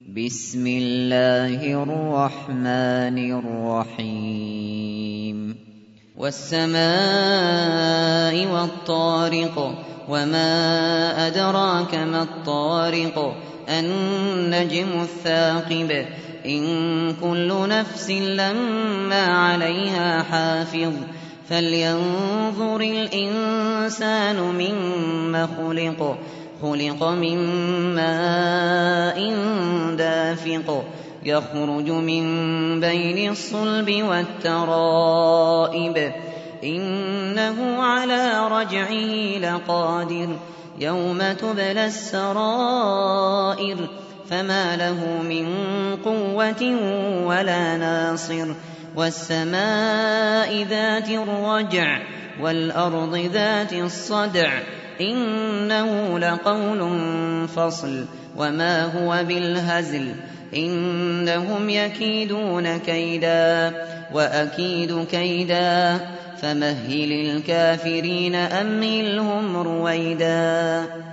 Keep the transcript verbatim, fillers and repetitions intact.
بسم الله الرحمن الرحيم والسماء والطارق وما أدراك ما الطارق النجم الثاقب إن كل نفس لما عليها حافظ فلينظر الإنسان مما خلق خلق من ماء دافق يخرج من بين الصلب والترائب إنه على رجعه لقادر يوم تبلى السرائر فما له من قوة ولا ناصر والسماء ذات الرجع والأرض ذات الصدع إنه لقول فصل وما هو بالهزل إنهم يكيدون كيدا وأكيد كيدا فمهل الكافرين أمهلهم رويدا.